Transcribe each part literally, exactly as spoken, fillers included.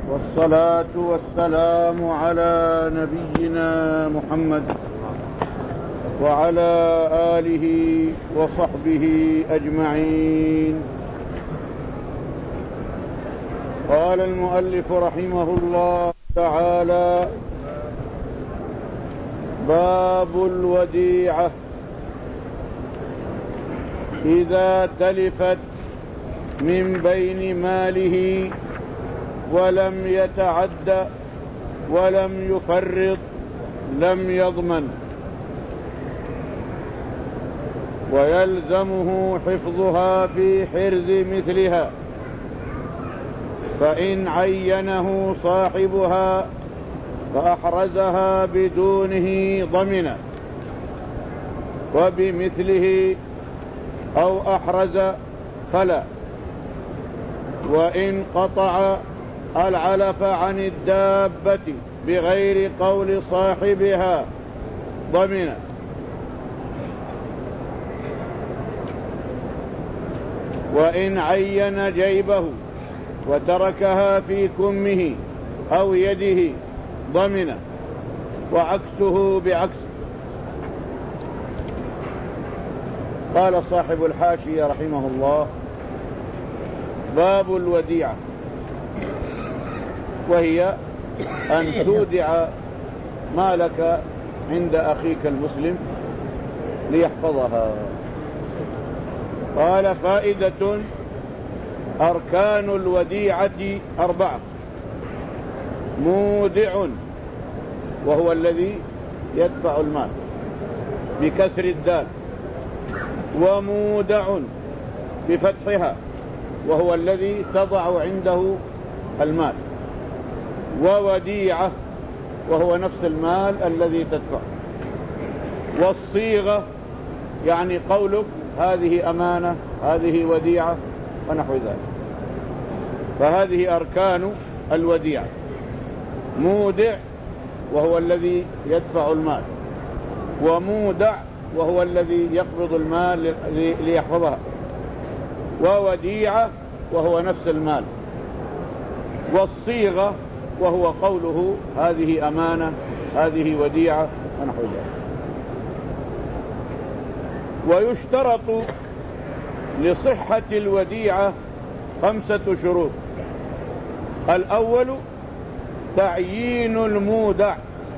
والصلاة والسلام على نبينا محمد وعلى آله وصحبه أجمعين. قال المؤلف رحمه الله تعالى: باب الوديعة إذا تلفت من بين ماله ولم يتعد ولم يفرط لم يضمن، ويلزمه حفظها في حرز مثلها، فإن عينه صاحبها فأحرزها بدونه ضمن، وبمثله أو أحرز فلا. وإن قطع العلف عن الدابة بغير قول صاحبها ضمن. وإن عين جيبه وتركها في كمه أو يده ضمن، وعكسه بعكس. قال صاحب الحاشية رحمه الله: باب الوديعة، وهي أن تودع مالك عند أخيك المسلم ليحفظها. قال: فائدة: أركان الوديعة أربعة: مودع، وهو الذي يدفع المال بكسر الدال، ومودع بفتحها وهو الذي تضع عنده المال، ووديعة وهو نفس المال الذي تدفع، والصيغة يعني قولك هذه أمانة، هذه وديعة، ونحو ذلك. فهذه أركان الوديعة: مودع وهو الذي يدفع المال، ومودع وهو الذي يقبض المال ليحفظها، ووديعة وهو نفس المال، والصيغة وهو قوله هذه أمانة، هذه وديعة، ونحو ذلك. ويشترط لصحة الوديعة خمسة شروط: الأول تعيين المودع،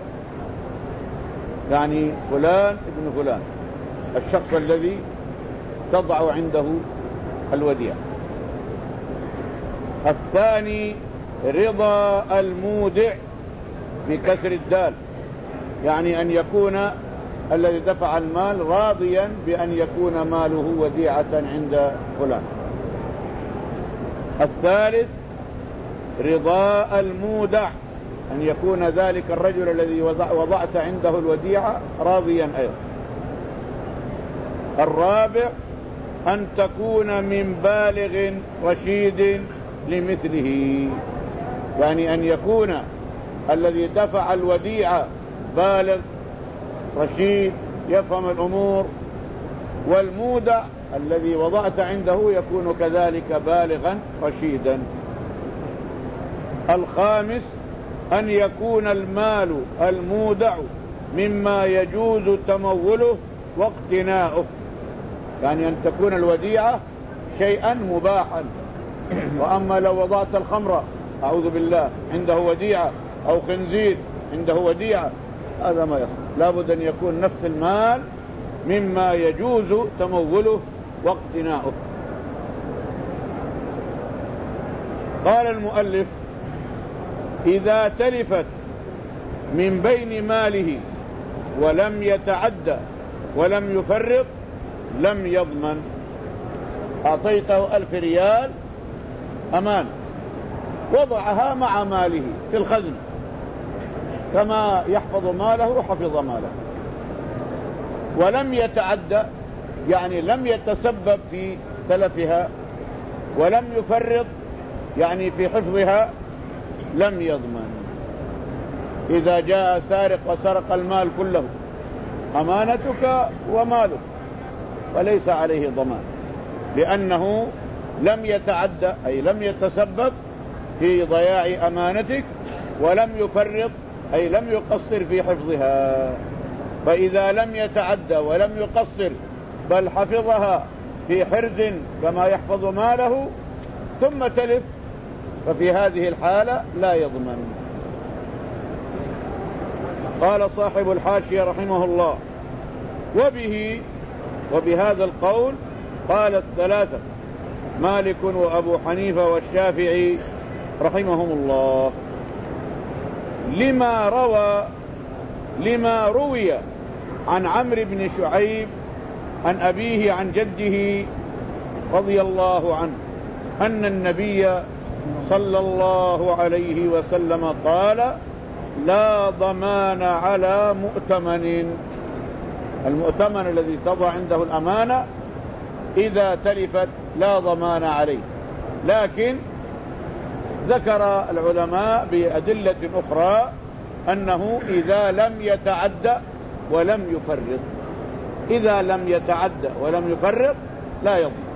يعني فلان ابن فلان، الشخص الذي تضع عنده الوديعة. الثاني رضا المودع بكسر الدال، يعني أن يكون الذي دفع المال راضيا بأن يكون ماله وديعة عند فلان. الثالث رضا المودع، أن يكون ذلك الرجل الذي وضعت عنده الوديعة راضيا أيضا. الرابع أن تكون من بالغ رشيد لمثله، يعني أن يكون الذي دفع الوديعة بالغ رشيد يفهم الأمور، والمودع الذي وضعت عنده يكون كذلك بالغا رشيدا. الخامس أن يكون المال المودع مما يجوز تموله واقتناؤه، يعني أن تكون الوديعة شيئا مباحا. وأما لو وضعت الخمر أعوذ بالله عنده وديعة، أو خنزير عنده وديعة، هذا ما يصح. لابد أن يكون نفس المال مما يجوز تموله واقتناؤه. قال المؤلف: إذا تلفت من بين ماله ولم يتعد ولم يفرط لم يضمن. أعطيته ألف ريال أمان، وضعها مع ماله في الخزن كما يحفظ ماله حفظ ماله، ولم يتعد يعني لم يتسبب في تلفها، ولم يفرط يعني في حفظها، لم يضمن. إذا جاء سارق وسرق المال كله، أمانتك ومالك، فليس عليه ضمان، لأنه لم يتعدى أي لم يتسبب في ضياع أمانتك ولم يفرط أي لم يقصر في حفظها. فإذا لم يتعدى ولم يقصر بل حفظها في حرز كما يحفظ ماله ثم تلف، ففي هذه الحالة لا يضمن. قال صاحب الحاشية رحمه الله: وبه وبهذا القول قال الثلاثة مالك وأبو حنيفة والشافعي رحمهم الله، لما روى لما روي عن عمرو بن شعيب عن أبيه عن جده رضي الله عنه أن النبي صلى الله عليه وسلم قال: لا ضمان على مؤتمن. المؤتمن الذي تضع عنده الأمانة إذا تلفت لا ضمان عليه، لكن ذكر العلماء بأدلة أخرى أنه إذا لم يتعدى ولم يفرط، إذا لم يتعدى ولم يفرط لا يضمن.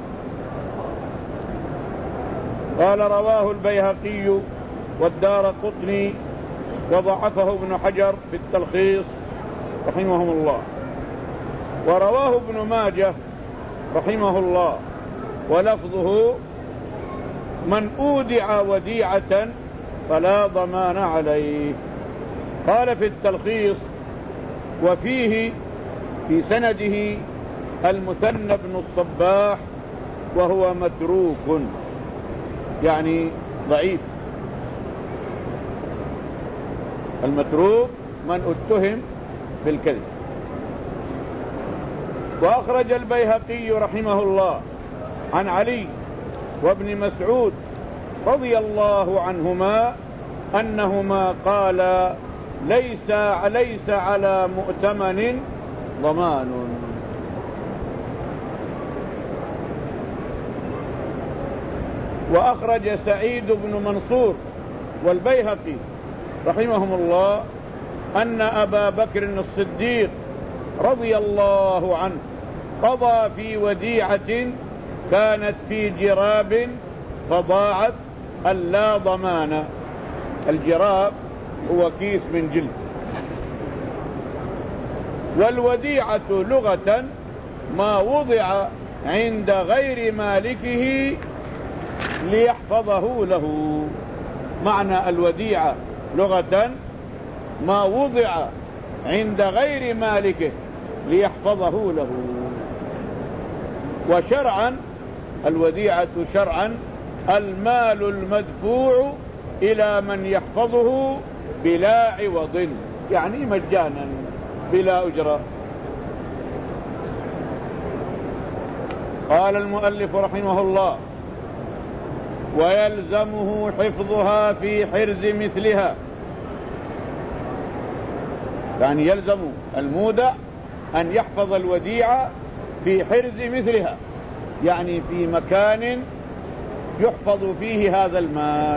قال: رواه البيهقي والدارقطني وضعفه ابن حجر في التلخيص رحمهم الله، ورواه ابن ماجه رحمه الله ولفظه: من أودع وديعة فلا ضمان عليه. قال في التلخيص: وفيه في سنده المثنى بن الصباح وهو متروك، يعني ضعيف. المتروك من اتهم بالكذب. وأخرج البيهقي رحمه الله عن علي وابن مسعود رضي الله عنهما أنهما قال: ليس ليس على مؤتمن ضمان. وأخرج سعيد بن منصور والبيهقي رحمهم الله أن أبا بكر الصديق رضي الله عنه قضى في وديعة كانت في جراب فضاعت اللا ضمان. الجراب هو كيس من جلد، والوديعة لغة ما وضع عند غير مالكه ليحفظه له. معنى الوديعة لغة ما وضع عند غير مالكه ليحفظه له. وشرعا الوديعة شرعا المال المدفوع إلى من يحفظه بلا عوض، يعني مجانا بلا أجرة. قال المؤلف رحمه الله: ويلزمه حفظها في حرز مثلها، يعني يلزم المودع أن يحفظ الوديعة في حرز مثلها، يعني في مكان يحفظ فيه هذا المال.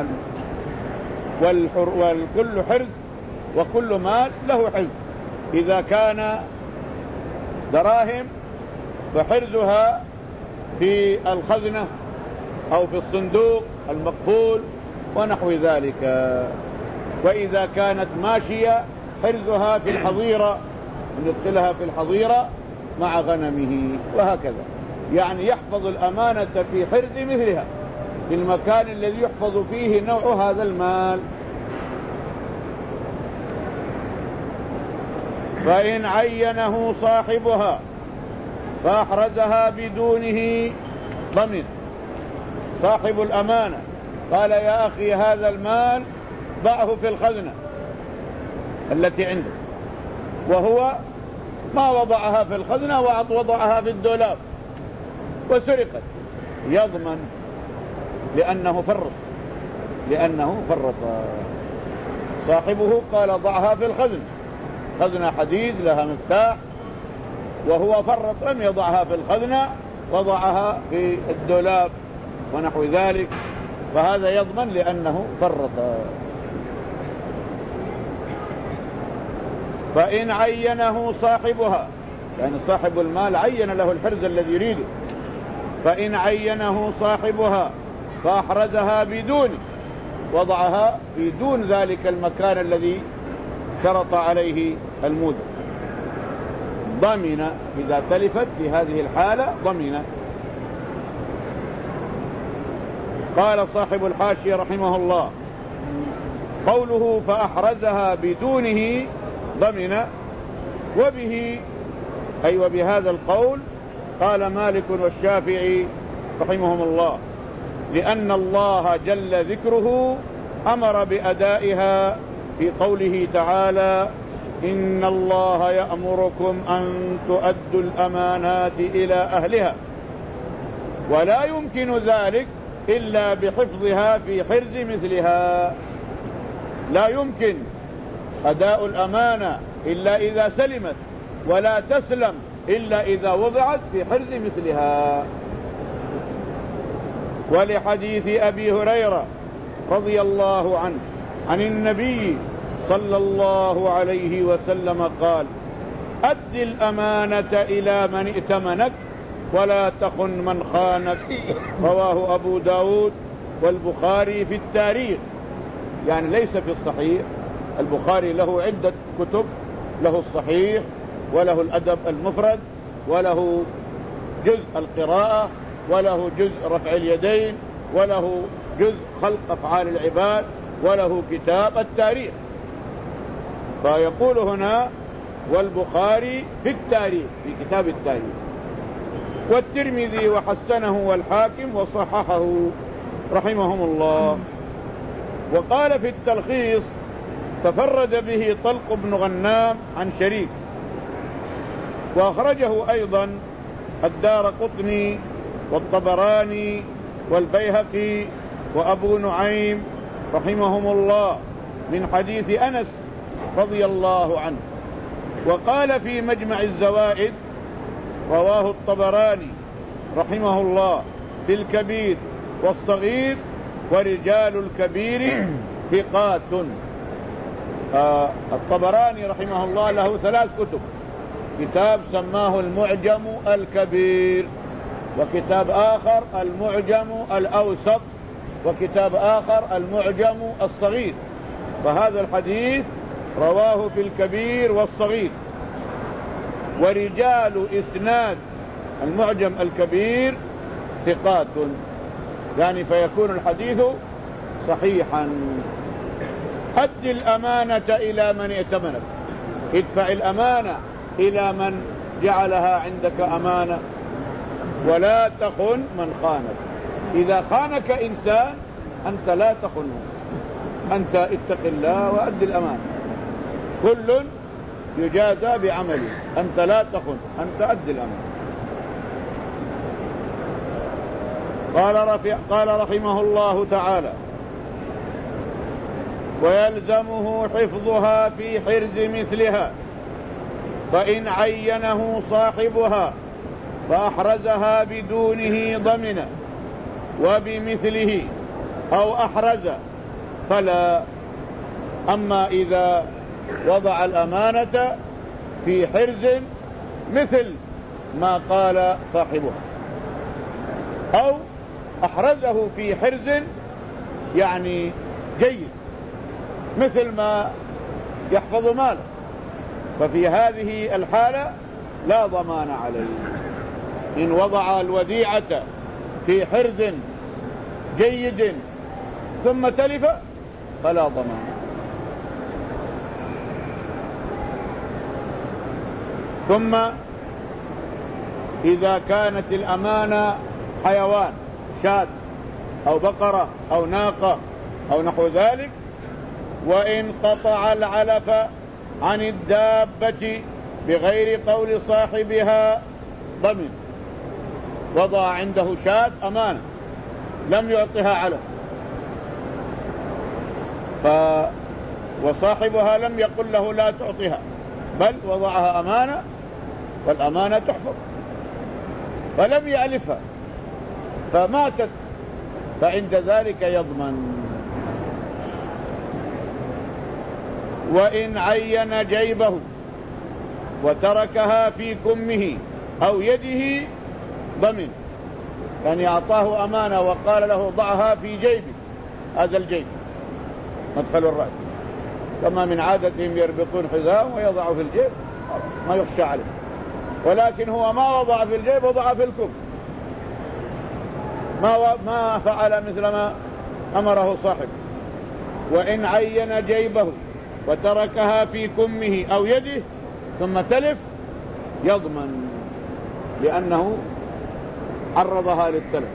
والكل حرز وكل مال له حرز. إذا كان دراهم فحرزها في الخزنة أو في الصندوق المقفول ونحو ذلك. وإذا كانت ماشية حرزها في الحظيرة، ندخلها في الحظيرة مع غنمه، وهكذا. يعني يحفظ الأمانة في حرز مثلها في المكان الذي يحفظ فيه نوع هذا المال. فإن عينه صاحبها فأحرزها بدونه ضمن. صاحب الأمانة قال: يا أخي هذا المال ضعه في الخزنة التي عنده، وهو ما وضعها في الخزنة ووضعها في الدولاب وسرقت، يضمن لأنه فرط لأنه فرط صاحبه قال: ضعها في الخزنة، خزنة حديد لها مفتاح، وهو فرط لم يضعها في الخزنة، وضعها في الدولاب ونحو ذلك، فهذا يضمن لأنه فرط. فإن عينه صاحبها، يعني صاحب المال عين له الحرز الذي يريده، فإن عينه صاحبها فأحرزها بدونه، وضعها في دون ذلك المكان الذي شرط عليه المودع، ضمن. إذا تلفت في هذه الحالة ضمن. قال صاحب الحاشية رحمه الله: قوله فأحرزها بدونه ضمن، وبه أي وبهذا القول قال مالك والشافعي رحمهم الله، لأن الله جل ذكره أمر بأدائها في قوله تعالى: إن الله يأمركم أن تؤدوا الأمانات إلى أهلها، ولا يمكن ذلك إلا بحفظها في حرز مثلها. لا يمكن أداء الأمانة إلا إذا سلمت، ولا تسلم إلا إذا وضعت في حرز مثلها. ولحديث أبي هريرة رضي الله عنه عن النبي صلى الله عليه وسلم قال: أد الأمانة إلى من ائتمنك ولا تخن من خانك. رواه أبو داود والبخاري في التاريخ، يعني ليس في الصحيح. البخاري له عدة كتب، له الصحيح وله الأدب المفرد وله جزء القراءة وله جزء رفع اليدين وله جزء خلق أفعال العباد وله كتاب التاريخ. فيقول هنا والبخاري في التاريخ، في كتاب التاريخ. والترمذي وحسنه والحاكم وصححه رحمهم الله. وقال في التلخيص: تفرد به طلق بن غنام عن شريك، وأخرجه أيضا الدارقطني والطبراني والبيهقي وأبو نعيم رحمهم الله من حديث أنس رضي الله عنه. وقال في مجمع الزوائد: رواه الطبراني رحمه الله في الكبير والصغير، ورجال الكبير ثقات. آه الطبراني رحمه الله له ثلاث كتب: كتاب سماه المعجم الكبير، وكتاب آخر المعجم الأوسط، وكتاب آخر المعجم الصغير. فهذا الحديث رواه في الكبير والصغير. ورجال إسناد المعجم الكبير ثقات، يعني فيكون الحديث صحيحا. أد الأمانة إلى من ائتمنك، ادفع الأمانة إلى من جعلها عندك أمانة، ولا تخن من خانك. إذا خانك إنسان أنت لا تخنه، أنت اتق الله وأد الأمانة. كل يجازى بعمله، أنت لا تخن، أنت أد الأمانة. قال, رفع قال رحمه الله تعالى: ويلزمه حفظها في حرز مثلها، فإن عينه صاحبها فأحرزها بدونه ضمن، وبمثله أو أحرز فلا. أما إذا وضع الأمانة في حرز مثل ما قال صاحبها، أو أحرزه في حرز يعني جيد مثل ما يحفظ ماله، ففي هذه الحالة لا ضمان عليه. إن وضع الوديعة في حرز جيد ثم تلف فلا ضمان. ثم إذا كانت الأمانة حيوان، شاة أو بقرة أو ناقة أو نحو ذلك، وإن قطع العلف عن الدابة بغير قول صاحبها ضمن. وضع عنده شاة أمانة لم يعطها علف، ف وصاحبها لم يقل له لا تعطيها، بل وضعها أمانة، والأمانة تحفظ، فلم يعلفها فماتت، فعند ذلك يضمن. وإن عين جيبه وتركها في كمه أو يده ضمن، يعني أعطاه أمانة وقال له ضعها في جيبه، هذا الجيب مدخل الرأس، كما من عادتهم يربطون حذاءهم ويضعوا في الجيب ما يخشى عليه، ولكن هو ما وضع في الجيب، وضع في الكم، ما ما فعل مثل ما أمره صاحبه. وإن عين جيبه وتركها في كمه أو يده ثم تلف يضمن، لأنه عرضها للتلف.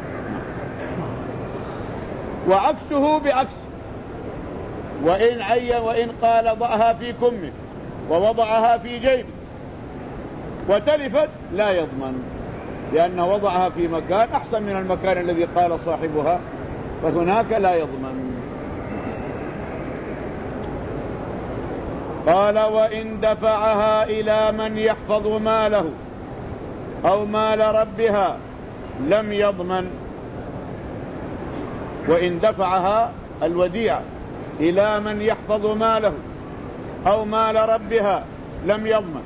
وعكسه بعكس، وإن عين وإن قال ضعها في كمه ووضعها في جيبه وتلفت لا يضمن، لأنه وضعها في مكان أحسن من المكان الذي قال صاحبها، فهناك لا يضمن. قال وإن دفعها إلى من يحفظ ماله أو مال ربها لم يضمن. وإن دفعها الوديعة إلى من يحفظ ماله أو مال ربها لم يضمن.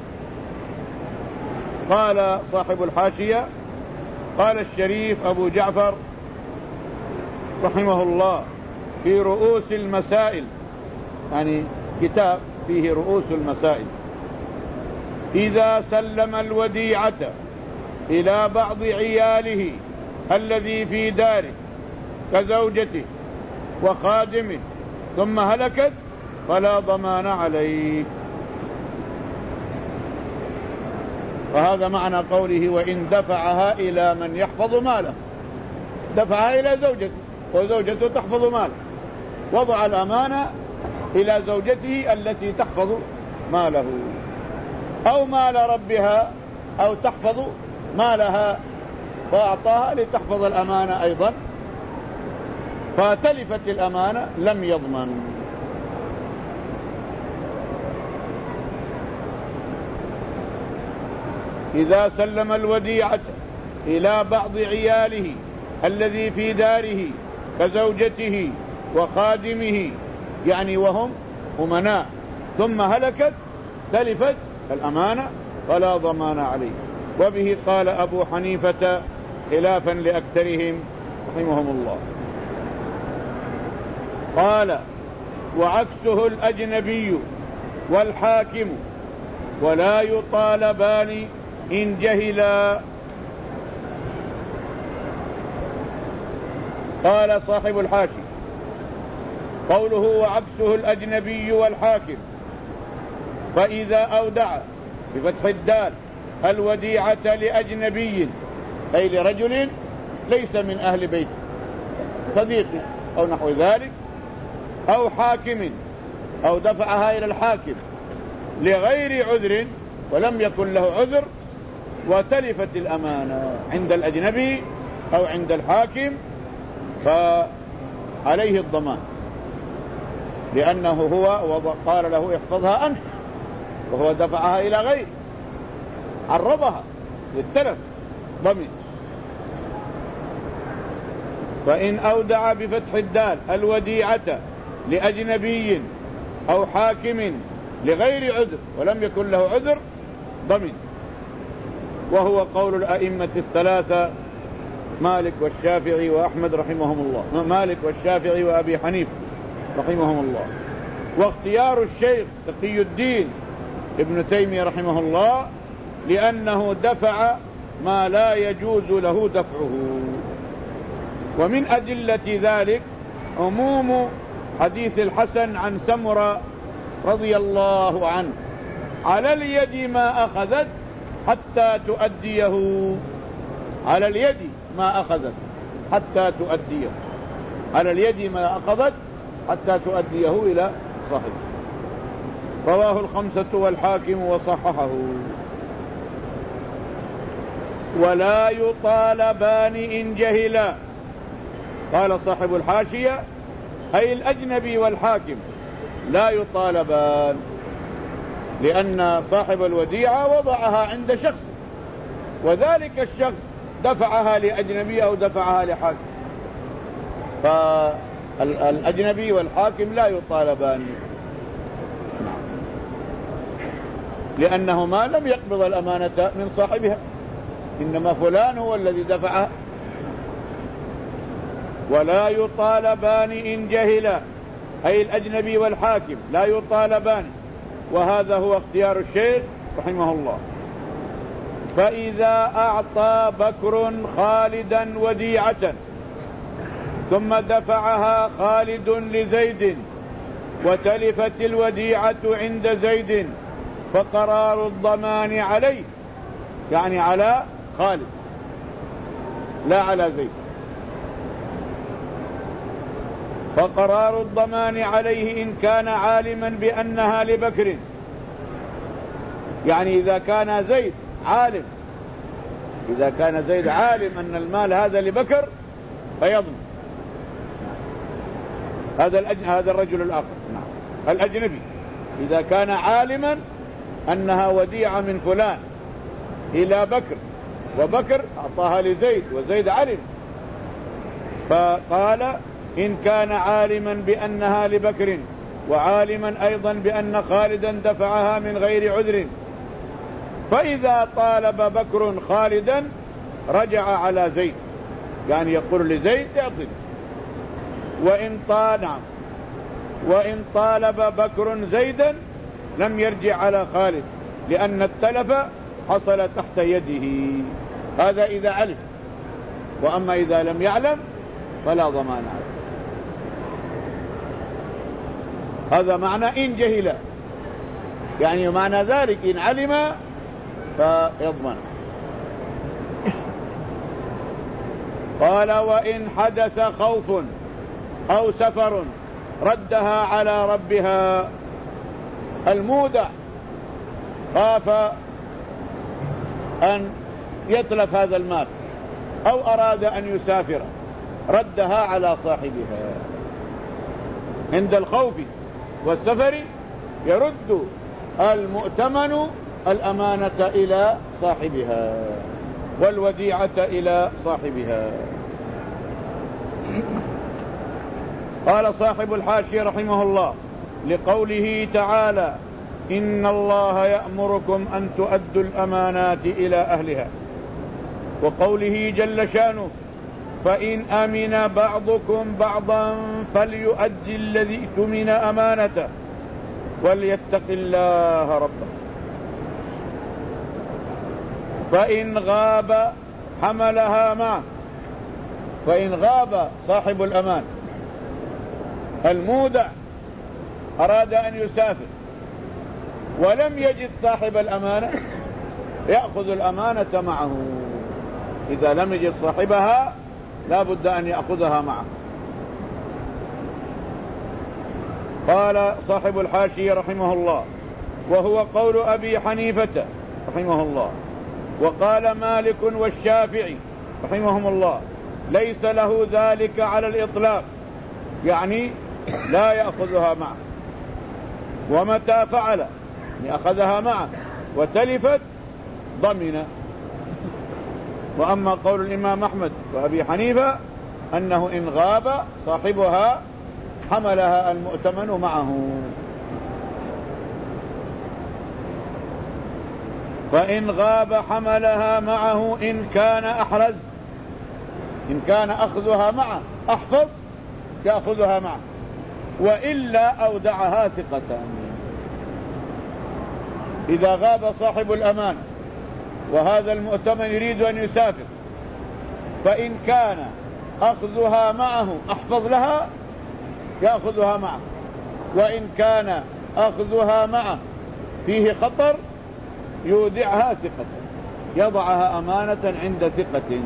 قال صاحب الحاشية قال الشريف أبو جعفر رحمه الله في رؤوس المسائل، يعني كتاب فيه رؤوس المسائل: إذا سلم الوديعة إلى بعض عياله الذي في داره كزوجته وخادمه ثم هلكت فلا ضمان عليه. فهذا معنى قوله وإن دفعها إلى من يحفظ ماله، دفعها إلى زوجته وزوجته تحفظ ماله، وضع الأمانة إلى زوجته التي تحفظ ماله، أو مال ربها أو تحفظ مالها فأعطاها لتحفظ الأمانة أيضا، فتلفت الأمانة لم يضمن. إذا سلم الوديعة إلى بعض عياله الذي في داره كزوجته وخادمه، يعني وهم أمناء، ثم هلكت تلفت الأمانة فلا ضمان عليه. وبه قال أبو حنيفة خلافا لأكثرهم رحمهم الله. قال وعكسه الأجنبي والحاكم ولا يطالبان إن جهلا. قال صاحب الحاشي قوله وعكسه الأجنبي والحاكم، فإذا أودع بفتح الدال الوديعة لأجنبي أي لرجل ليس من أهل بيته صديقي أو نحو ذلك، أو حاكم أو دفعها إلى الحاكم لغير عذر ولم يكن له عذر وتلفت الأمانة عند الأجنبي أو عند الحاكم فعليه الضمان، لأنه هو قال له احفظها أنت وهو دفعها إلى غيره عرضها للتلف ضمن. فإن أودع بفتح الدال الوديعة لأجنبي أو حاكم لغير عذر ولم يكن له عذر ضمن، وهو قول الأئمة الثلاثة مالك والشافعي وأحمد رحمهم الله، مالك والشافعي وأبي حنيفة رحمهم الله، واختيار الشيخ تقي الدين ابن تيمية رحمه الله لأنه دفع ما لا يجوز له دفعه. ومن أدلة ذلك عموم حديث الحسن عن سمرة رضي الله عنه: على اليد ما أخذت حتى تؤديه، على اليد ما أخذت حتى تؤديه، على اليد ما أخذت حتى تؤديه إلى صاحبه. رواه الخمسة والحاكم وصححه. ولا يطالبان إن جهلا. قال صاحب الحاشية أي الأجنبي والحاكم لا يطالبان، لأن صاحب الوديعة وضعها عند شخص وذلك الشخص دفعها لأجنبي أو دفعها لحاكم، فالأجنبي والحاكم لا يطالبان لأنهما لم يقبض الأمانة من صاحبها، إنما فلان هو الذي دفعها. ولا يطالبان إن جهلا أي الأجنبي والحاكم لا يطالبان، وهذا هو اختيار الشيخ رحمه الله. فإذا أعطى بكر خالدا وديعة ثم دفعها خالد لزيد وتلفت الوديعة عند زيد فقرار الضمان عليه، يعني على خالد لا على زيد. فقرار الضمان عليه إن كان عالما بأنها لبكر، يعني إذا كان زيد عالم، إذا كان زيد عالم أن المال هذا لبكر فيضمن. هذا الأجن... هذا الرجل الآخر نعم الأجنبي إذا كان عالما أنها وديعة من فلان إلى بكر، وبكر أعطاها لزيد وزيد علم، فقال إن كان عالما بأنها لبكر وعالما أيضا بأن خالدا دفعها من غير عذر، فإذا طالب بكر خالدا رجع على زيد، يعني يقول لزيد اعطني. وإن طال نعم وإن طالب بكر زيدا لم يرجع على خالد، لأن التلف حصل تحت يده. هذا إذا علم، وأما إذا لم يعلم فلا ضمان عليه. هذا معنى إن جهل، يعني معنى ذلك إن علم فيضمن. قال وإن حدث خوف أو سفر ردها على ربها. المودع خاف أن يتلف هذا المال أو أراد أن يسافر، ردها على صاحبها. عند الخوف والسفر يرد المؤتمن الأمانة إلى صاحبها والوديعة إلى صاحبها. قال صاحب الحاشية رحمه الله لقوله تعالى إن الله يأمركم أن تؤدوا الأمانات إلى أهلها، وقوله جل شانه فإن أمن بعضكم بعضا فليؤدي الذي اؤتمن أمانته وليتق الله ربه. فإن غاب حملها معه، فإن غاب صاحب الأمان المودع أراد أن يسافر ولم يجد صاحب الأمانة يأخذ الأمانة معه. إذا لم يجد صاحبها لا بد أن يأخذها معه. قال صاحب الحاشية رحمه الله وهو قول أبي حنيفة رحمه الله، وقال مالك والشافعي رحمهم الله ليس له ذلك على الإطلاق، يعني لا يأخذها معه، ومتى فعل أخذها معه وتلفت ضمن. وأما قول الإمام أحمد وأبي حنيفة أنه إن غاب صاحبها حملها المؤتمن معه. فإن غاب حملها معه إن كان أحرز، إن كان أخذها معه أحفظ يأخذها معه، وإلا أودعها ثقة. إذا غاب صاحب الأمان وهذا المؤتمن يريد أن يسافر، فإن كان أخذها معه أحفظ لها يأخذها معه، وإن كان أخذها معه فيه خطر يودعها ثقة، يضعها أمانة عند ثقة.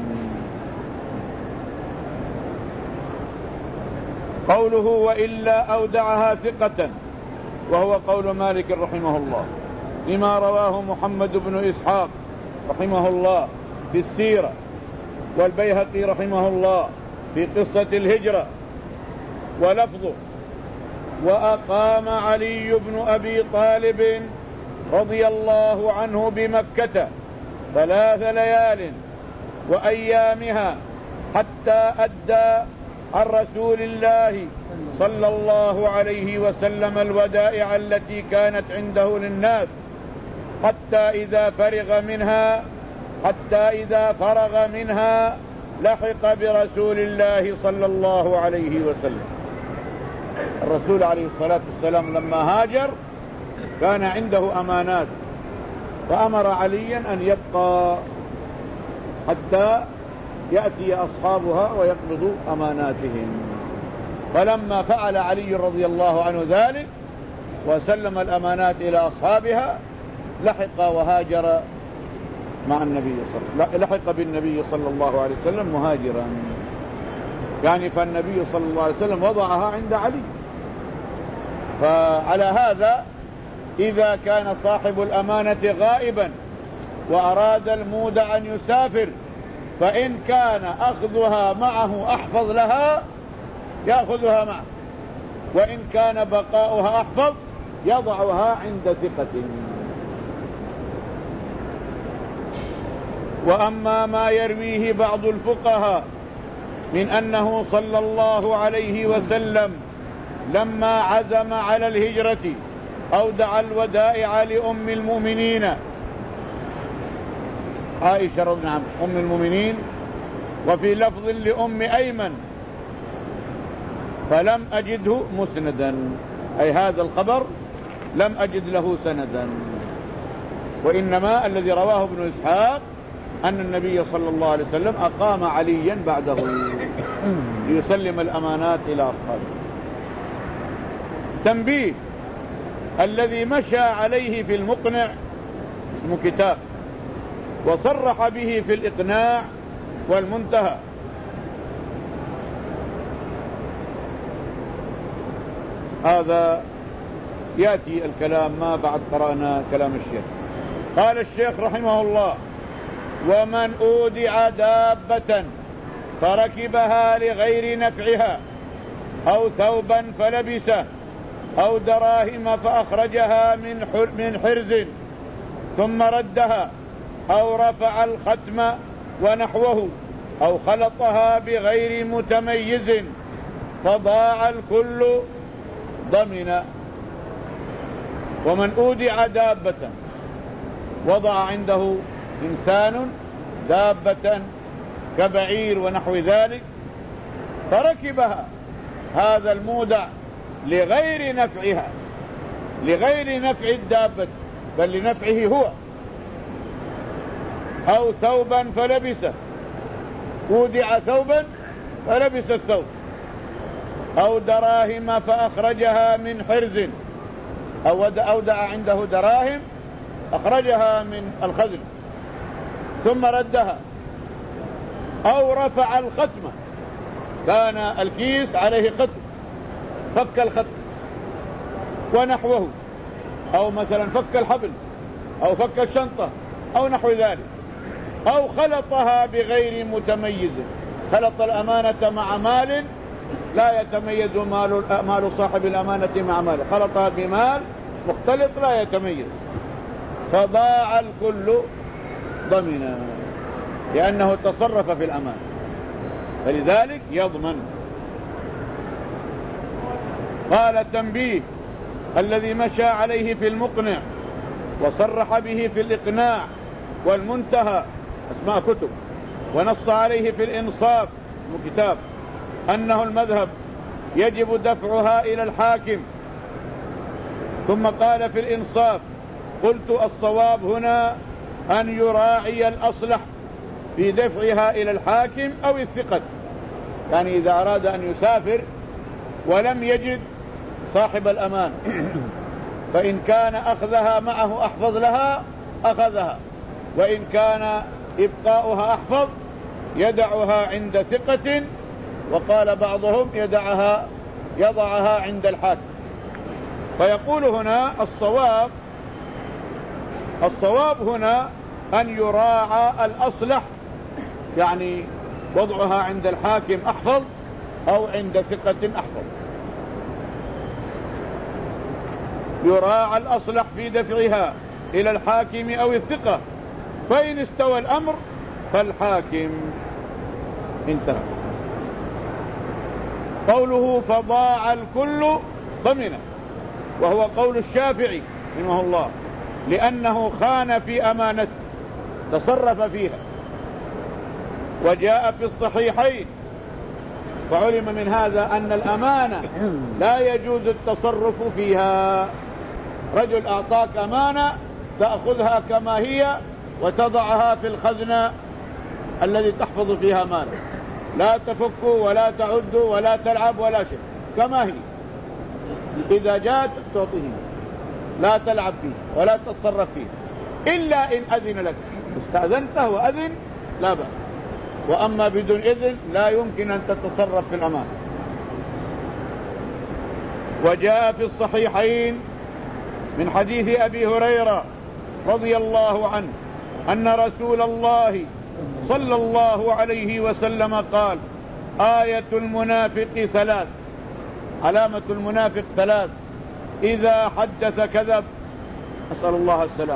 قوله وإلا أودعها ثقة وهو قول مالك رحمه الله، لما رواه محمد بن إسحاق رحمه الله في السيرة، والبيهقي رحمه الله في قصة الهجرة، ولفظه وأقام علي بن أبي طالب رضي الله عنه بمكة ثلاث ليال وأيامها حتى أدى عن رسول الله صلى الله عليه وسلم الودائع التي كانت عنده للناس، حتى إذا فرغ منها حتى إذا فرغ منها لحق برسول الله صلى الله عليه وسلم. الرسول عليه الصلاة والسلام لما هاجر كان عنده أمانات، فأمر عليا أن يبقى حتى يأتي أصحابها ويقبضوا أماناتهم. فلما فعل علي رضي الله عنه ذلك وسلم الأمانات إلى أصحابها لحق وهاجر مع النبي صلى الله لحق بالنبي صلى الله عليه وسلم مهاجرا، يعني فالنبي صلى الله عليه وسلم وضعها عند علي. فعلى هذا إذا كان صاحب الأمانة غائبا وأراد المودع أن يسافر، فإن كان أخذها معه أحفظ لها يأخذها معه، وإن كان بقاؤها أحفظ يضعها عند ثقة. وأما ما يرويه بعض الفقهاء من أنه صلى الله عليه وسلم لما عزم على الهجرة أودع الودائع لأم المؤمنين عائشة رضي الله عنها أم المؤمنين، وفي لفظ لأم أيمن، فلم أجده مسندا، أي هذا الخبر لم أجد له سندا، وإنما الذي رواه ابن إسحاق أن النبي صلى الله عليه وسلم أقام عليا بعده ليسلم الأمانات إلى أصحابه. تنبيه: الذي مشى عليه في المقنع اسمه كتاب، وصرح به في الإقناع والمنتهى. هذا يأتي الكلام ما بعد قرأنا كلام الشيخ. قال الشيخ رحمه الله: ومن أودع دابة فركبها لغير نفعها أو ثوبا فلبسه أو دراهم فأخرجها من حرز ثم ردها أو رفع الختم ونحوه أو خلطها بغير متميز فضاع الكل ضمن. ومن أودع دابة، وضع عنده إنسان دابة كبعير ونحو ذلك فركبها هذا المودع لغير نفعها، لغير نفع الدابة بل لنفعه هو، أو ثوبا فلبسه، أودع ثوبا فلبس الثوب، أو دراهم فأخرجها من حرز، أو أودع عنده دراهم أخرجها من الخزن ثم ردها، أو رفع الختم، كان الكيس عليه ختم فك الختم ونحوه، أو مثلا فك الحبل أو فك الشنطة أو نحو ذلك، أو خلطها بغير متميز، خلط الأمانة مع مال لا يتميز مال, مال صاحب الأمانة مع مال، خلطها بمال مختلط لا يتميز، فضاع الكل ضمنا، لأنه تصرف في الأمان فلذلك يضمن. قال: تنبيه: الذي مشى عليه في المقنع وصرح به في الإقناع والمنتهى أسماء كتب، ونص عليه في الإنصاف كتاب أنه المذهب يجب دفعها إلى الحاكم. ثم قال في الإنصاف: قلت الصواب هنا أن يراعي الأصلح في دفعها إلى الحاكم أو الثقة، يعني إذا أراد أن يسافر ولم يجد صاحب الأمان فإن كان أخذها معه أحفظ لها أخذها، وإن كان إبقاؤها أحفظ يدعها عند ثقة، وقال بعضهم يدعها يضعها عند الحاكم. فيقول هنا الصواب الصواب هنا أن يراعى الأصلح، يعني وضعها عند الحاكم أحفظ أو عند ثقة أحفظ، يراعى الأصلح في دفعها إلى الحاكم أو الثقة، فإن استوى الأمر فالحاكم. انتهى. قوله فضاع الكل ضمنه، وهو قول الشافعي رحمه الله، لأنه خان في أمانته تصرف فيها. وجاء في الصحيحين وعلم من هذا أن الأمانة لا يجوز التصرف فيها. رجل أعطاك أمانة تأخذها كما هي وتضعها في الخزنة الذي تحفظ فيها مالك، لا تفك ولا تعد ولا تلعب ولا شيء، كما هي. إذا جاءت تعطيه، لا تلعب فيه ولا تتصرف فيه إلا إن أذن لك، استأذنته وأذن لا بأس، وأما بدون إذن لا يمكن أن تتصرف في الأمان. وجاء في الصحيحين من حديث أبي هريرة رضي الله عنه أن رسول الله صلى الله عليه وسلم قال: آية المنافق ثلاث، علامة المنافق ثلاث: إذا حدث كذب، أسأل الله السلام،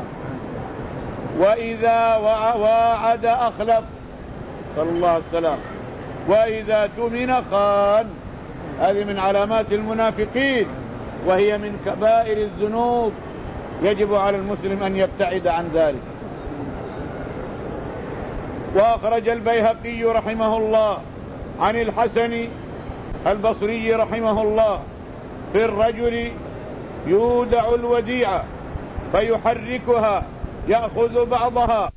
وإذا وعد أخلف، أسأل الله السلام، وإذا تؤمن خان. هذه من علامات المنافقين، وهي من كبائر الذنوب، يجب على المسلم أن يبتعد عن ذلك. وأخرج البيهقي رحمه الله عن الحسن البصري رحمه الله في الرجل يودع الوديعة فيحركها، يأخذ بعضها